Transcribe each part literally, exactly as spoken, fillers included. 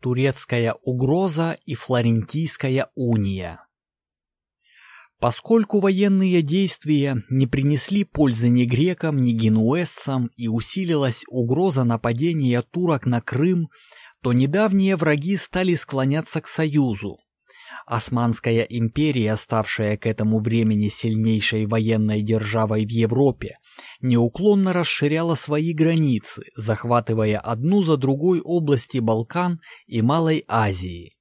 Турецкая угроза и Флорентийская уния. Поскольку военные действия не принесли пользы ни грекам, ни генуэзцам и усилилась угроза нападения турок на Крым, то недавние враги стали склоняться к союзу. Османская империя, ставшая к этому времени сильнейшей военной державой в Европе, неуклонно расширяла свои границы, захватывая одну за другой области Балкан и Малой Азии.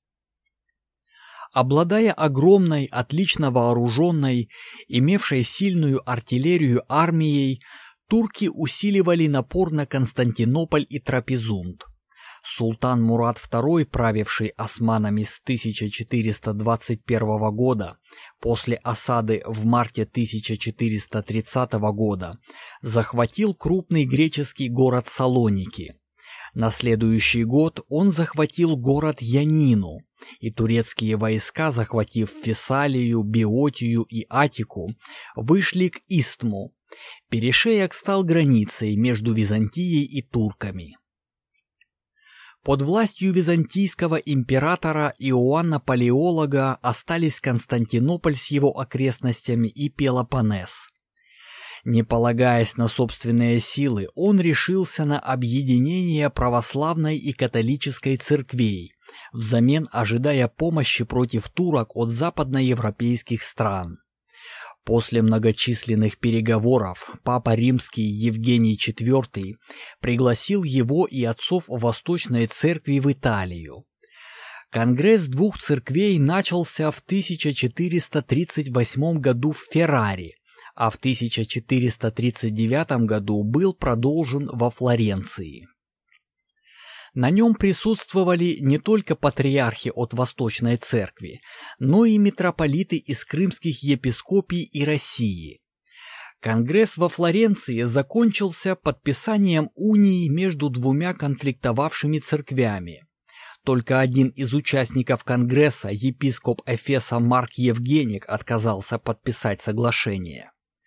Обладая огромной, отлично вооруженной, имевшей сильную артиллерию армией, турки усиливали напор на Константинополь и Трапезунд. Султан Мурад второй, правивший османами с тысяча четыреста двадцать первого года, после осады в марте тысяча четыреста тридцатого года, захватил крупный греческий город Салоники. На следующий год он захватил город Янину, и турецкие войска, захватив Фессалию, Беотию и Аттику, вышли к Истму. Перешеек стал границей между Византией и турками. Под властью византийского императора Иоанна Палеолога остались Константинополь с его окрестностями и Пелопоннес. Не полагаясь на собственные силы, он решился на объединение православной и католической церквей, взамен ожидая помощи против турок от западноевропейских стран. После многочисленных переговоров Папа Римский Евгений четвёртый пригласил его и отцов Восточной Церкви в Италию. Конгресс двух церквей начался в тысяча четыреста тридцать восьмом году в Ферраре, а в тысяча четыреста тридцать девятом году был продолжен во Флоренции. На нем присутствовали не только патриархи от Восточной Церкви, но и митрополиты из крымских епископий и России. Конгресс во Флоренции закончился подписанием унии между двумя конфликтовавшими церквями. Только один из участников Конгресса, епископ Эфеса Марк Евгеник, отказался подписать соглашение.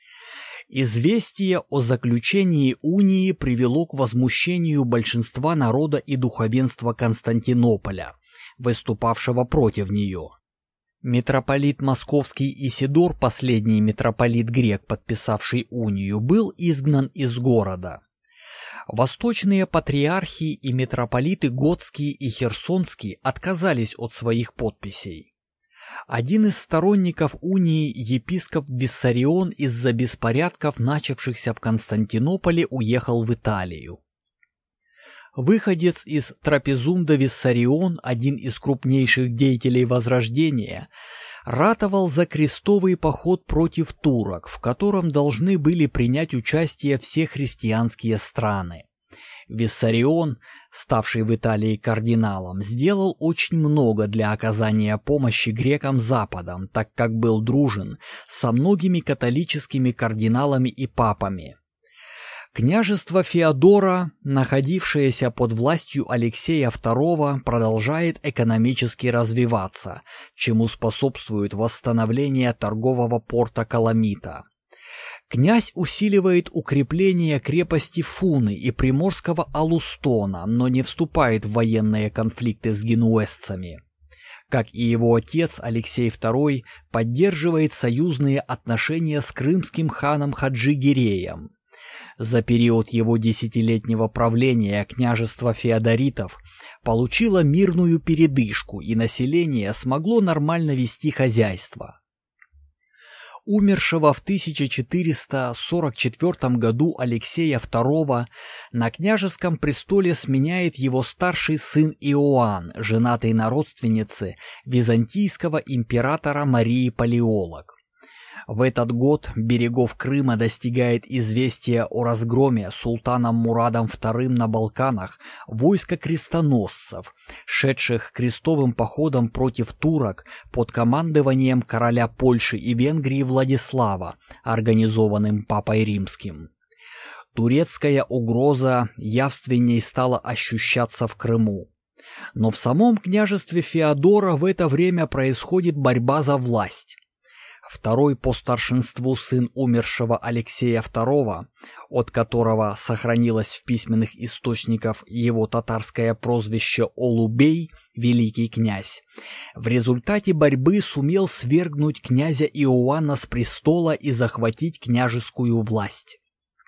Известие о заключении унии привело к возмущению большинства народа и духовенства Константинополя, выступавшего против нее. Митрополит Московский Исидор, последний митрополит-грек, подписавший унию, был изгнан из города. Восточные патриархи и митрополиты Готский и Херсонский отказались от своих подписей. Один из сторонников унии, епископ Виссарион, из-за беспорядков, начавшихся в Константинополе, уехал в Италию. Выходец из Трапезунда Виссарион, один из крупнейших деятелей Возрождения, ратовал за крестовый поход против турок, в котором должны были принять участие все христианские страны. Виссарион, ставший в Италии кардиналом, сделал очень много для оказания помощи грекам Западом, так как был дружен со многими католическими кардиналами и папами. Княжество Феодора, находившееся под властью Алексея второго, продолжает экономически развиваться, чему способствует восстановление торгового порта Каламита. Князь усиливает укрепление крепости Фуны и приморского Алустона, но не вступает в военные конфликты с генуэзцами. Как и его отец, Алексей второй поддерживает союзные отношения с крымским ханом Хаджи-Гиреем. За период его десятилетнего правления княжество феодоритов получило мирную передышку, и население смогло нормально вести хозяйство. Умершего в тысяча четыреста сорок четвёртом году Алексея второго на княжеском престоле сменяет его старший сын Иоанн, женатый на родственнице византийского императора Марии Палеолог. В этот год берегов Крыма достигает известие о разгроме султаном Мурадом вторым на Балканах войска крестоносцев, шедших крестовым походом против турок под командованием короля Польши и Венгрии Владислава, организованным Папой Римским. Турецкая угроза явственней стала ощущаться в Крыму. Но в самом княжестве Феодора в это время происходит борьба за власть. второй по старшинству сын умершего Алексея второго, от которого сохранилось в письменных источниках его татарское прозвище Олубей, великий князь, в результате борьбы сумел свергнуть князя Иоанна с престола и захватить княжескую власть.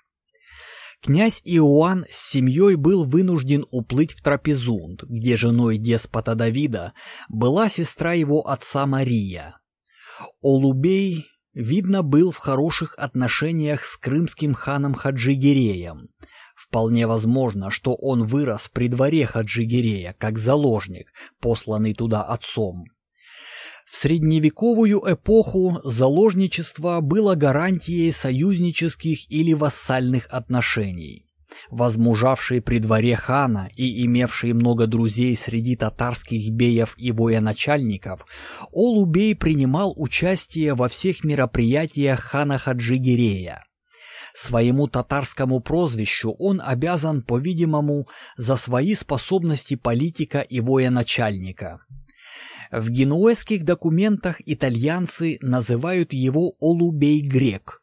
Князь Иоанн с семьей был вынужден уплыть в Трапезунд, где женой деспота Давида была сестра его отца Мария. Олубей, видно, был в хороших отношениях с крымским ханом Хаджигереем. Вполне возможно, что он вырос при дворе Хаджигерея как заложник, посланный туда отцом. В средневековую эпоху заложничество было гарантией союзнических или вассальных отношений. Возмужавший при дворе хана и имевший много друзей среди татарских беев и военачальников, Олубей принимал участие во всех мероприятиях хана Хаджигерея. Своему татарскому прозвищу он обязан, по-видимому, за свои способности политика и военачальника. В генуэзских документах итальянцы называют его Олубей-грек.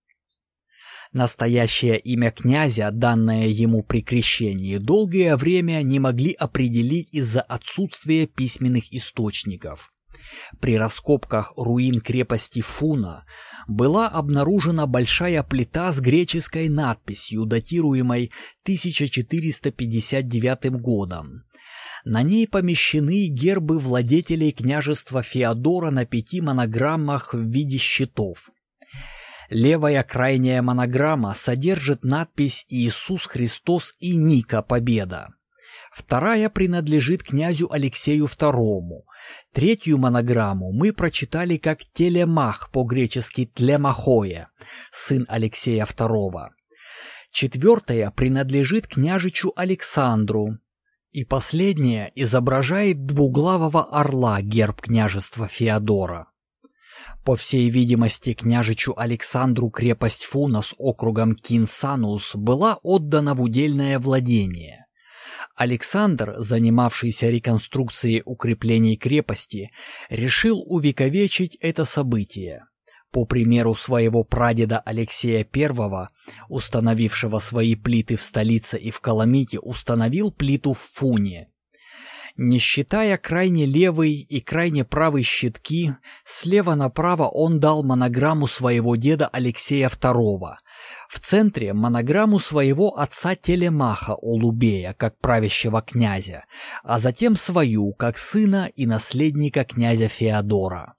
Настоящее имя князя, данное ему при крещении, долгое время не могли определить из-за отсутствия письменных источников. При раскопках руин крепости Фуна была обнаружена большая плита с греческой надписью, датируемой тысяча четыреста пятьдесят девятым годом. На ней помещены гербы владетелей княжества Феодора на пяти монограммах в виде щитов. Левая крайняя монограмма содержит надпись «Иисус Христос и Ника Победа». Вторая принадлежит князю Алексею второму. Третью монограмму мы прочитали как «Телемах», по-гречески «Тлемахоя», сын Алексея второго. Четвертая принадлежит княжичу Александру. И последняя изображает двуглавого орла, герб княжества Феодора. По всей видимости, княжичу Александру крепость Фуна с округом Кинсанус была отдана в удельное владение. Александр, занимавшийся реконструкцией укреплений крепости, решил увековечить это событие. По примеру своего прадеда Алексея первого, установившего свои плиты в столице и в Каламите, установил плиту в Фуне. Не считая крайне левый и крайне правый щитки, слева направо он дал монограмму своего деда Алексея второго. В центре монограмму своего отца Телемаха Олубея, как правящего князя, а затем свою, как сына и наследника князя Феодора.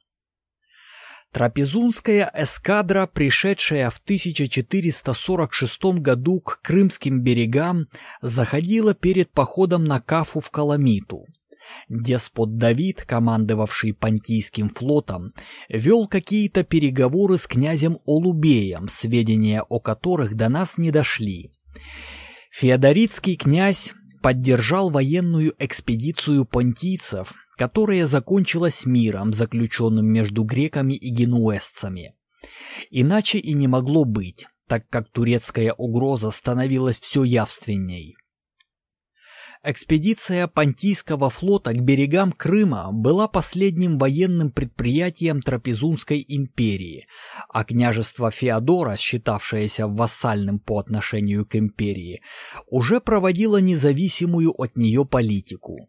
Трапезунская эскадра, пришедшая в тысяча четыреста сорок шестом году к крымским берегам, заходила перед походом на Кафу в Каламиту. Деспот Давид, командовавший Понтийским флотом, вел какие-то переговоры с князем Олубеем, сведения о которых до нас не дошли. Феодоритский князь поддержал военную экспедицию понтийцев, которая закончилась миром, заключенным между греками и генуэзцами. Иначе и не могло быть, так как турецкая угроза становилась все явственней. Экспедиция Понтийского флота к берегам Крыма была последним военным предприятием Трапезунской империи, а княжество Феодора, считавшееся вассальным по отношению к империи, уже проводило независимую от нее политику.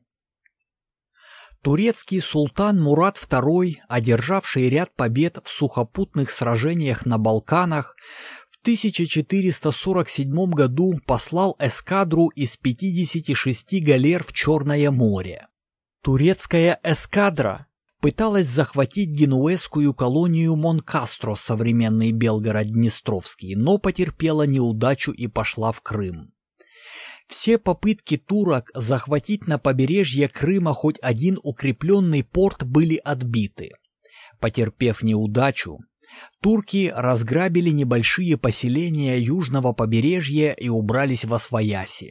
Турецкий султан Мурад второй, одержавший ряд побед в сухопутных сражениях на Балканах, в тысяча четыреста сорок седьмом году послал эскадру из пятидесяти шести галер в Черное море. Турецкая эскадра пыталась захватить генуэзскую колонию Монкастро, современный Белгород-Днестровский, но потерпела неудачу и пошла в Крым. Все попытки турок захватить на побережье Крыма хоть один укрепленный порт были отбиты. Потерпев неудачу, турки разграбили небольшие поселения южного побережья и убрались восвояси.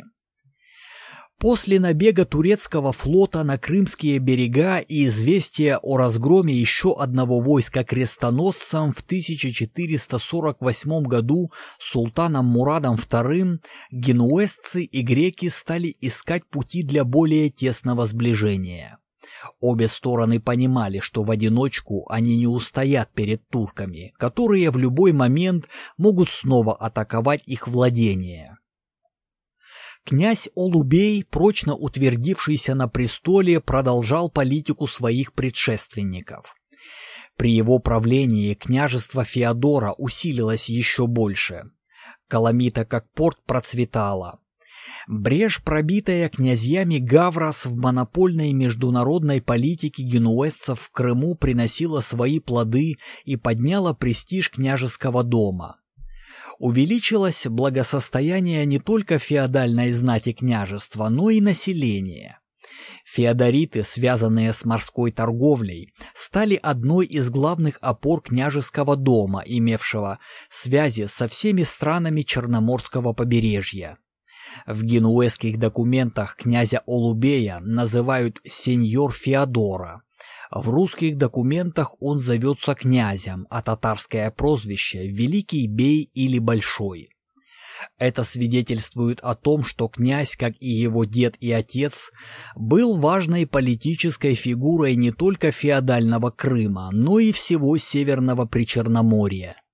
После набега турецкого флота на крымские берега и известия о разгроме еще одного войска крестоносцам в тысяча четыреста сорок восьмом году султаном Мурадом вторым генуэзцы и греки стали искать пути для более тесного сближения. Обе стороны понимали, что в одиночку они не устоят перед турками, которые в любой момент могут снова атаковать их владения. Князь Олубей, прочно утвердившийся на престоле, продолжал политику своих предшественников. При его правлении княжество Феодора усилилось еще больше. Каламита как порт процветала. Брешь, пробитая князьями Гаврос в монопольной международной политике генуэзцев в Крыму, приносила свои плоды и подняла престиж княжеского дома. Увеличилось благосостояние не только феодальной знати княжества, но и населения. Феодориты, связанные с морской торговлей, стали одной из главных опор княжеского дома, имевшего связи со всеми странами Черноморского побережья. В генуэзских документах князя Олубея называют «сеньор Феодора». В русских документах он зовется князем, а татарское прозвище «Великий Бей» или «Большой». Это свидетельствует о том, что князь, как и его дед и отец, был важной политической фигурой не только феодального Крыма, но и всего Северного Причерноморья.